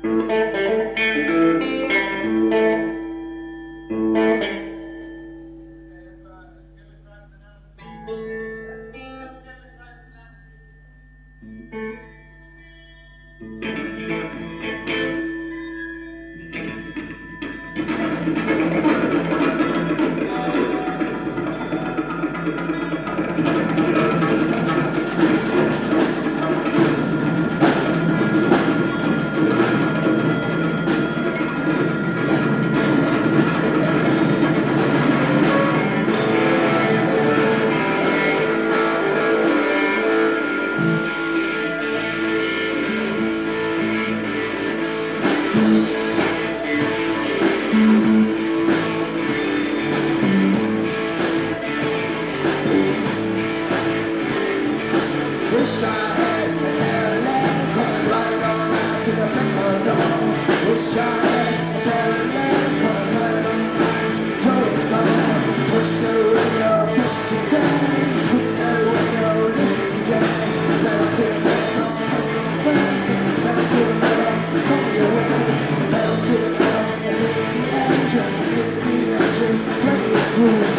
Wish I had an Cadillac coming right on out to the back of the door. Wish I had a Cadillac coming right on out to the door. Push the radio, push the time. Push the radio, listen to that. Pedal to the metal, hustle fast. Pedal to the metal, come your way. Pedal to the metal, and hit the engine, play your grooves.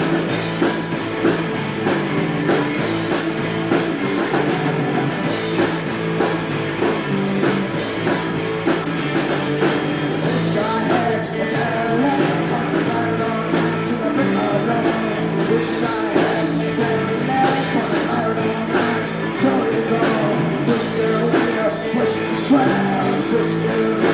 Push the